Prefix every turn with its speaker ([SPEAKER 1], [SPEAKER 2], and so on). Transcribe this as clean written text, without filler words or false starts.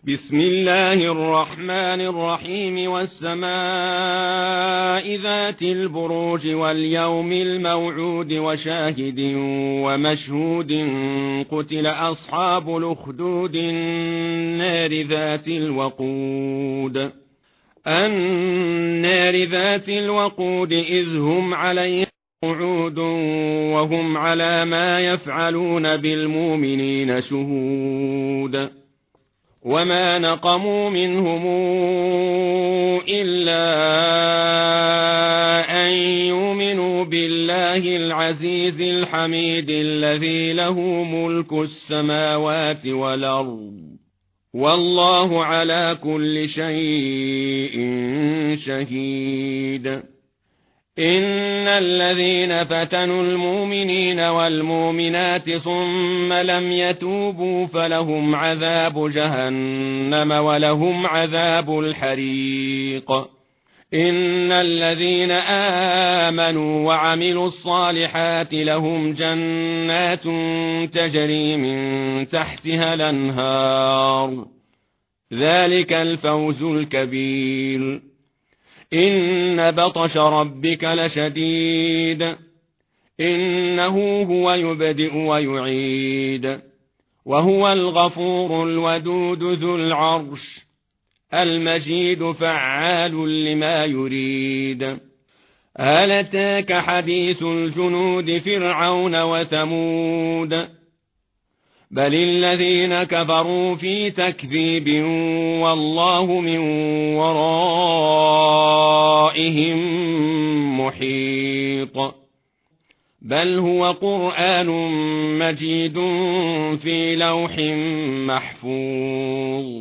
[SPEAKER 1] بسم الله الرحمن الرحيم والسماء ذات البروج واليوم الموعود وشاهد ومشهود قتل أصحاب الأخدود النار ذات الوقود إذ هم عليها قعود وهم على ما يفعلون بالمؤمنين شهود وما نقموا منهم إلا أن يؤمنوا بالله العزيز الحميد الذي له ملك السماوات والأرض والله على كل شيء شهيد. إن الذين فتنوا المؤمنين والمؤمنات ثم لم يتوبوا فلهم عذاب جهنم ولهم عذاب الحريق. إن الذين آمنوا وعملوا الصالحات لهم جنات تجري من تحتها الأنهار ذلك الفوز الكبير. إن بطش ربك لشديد إنه هو يبدئ ويعيد وهو الغفور الودود ذو العرش المجيد فعال لما يريد. هل أتاك حديث الجنود فرعون وثمود بل الذين كفروا في تكذيب والله من ورائهم محيط. بل هو قرآن مجيد في لوح محفوظ